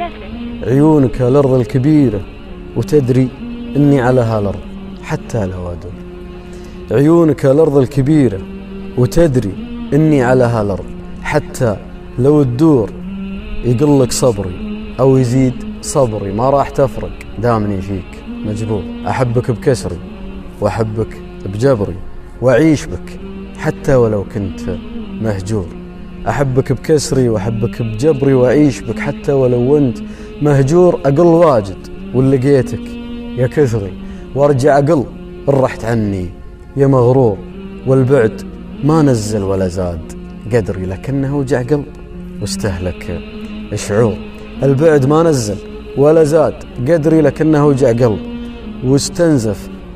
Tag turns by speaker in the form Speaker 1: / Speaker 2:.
Speaker 1: عيونك الأرض الكبيرة وتدري إني على هالأرض حتى لو أدور. عيونك الأرض الكبيرة وتدري إني على هالأرض حتى لو تدور. يقلك صبري أو يزيد صبري ما راح تفرق دامني فيك مجبور. أحبك بكسري وأحبك بجبري وأعيش بك حتى ولو كنت مهجور. أحبك بكسري وأحبك بجبري وأعيش بك حتى ولو أنت مهجور. أقل واجد ولقيتك يا كثري وارجع أقل إن رحت عني يا مغرور. والبعد ما نزل ولا زاد قدري لكنه وجع قلب واستهلك شعور. البعد ما نزل ولا زاد قدري لكنه وجع قلب واستنزف